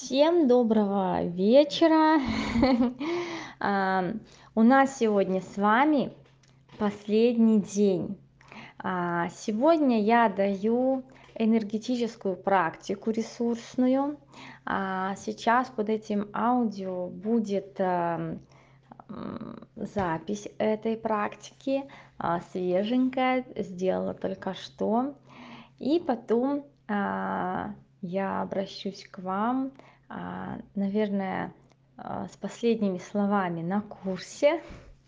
Всем доброго вечера. А, У нас сегодня с вами последний день. Сегодня я даю энергетическую практику ресурсную. Сейчас под этим аудио будет запись этой практики, свеженькая, сделала только что. И потом я обращусь к вам, наверное, с последними словами на курсе.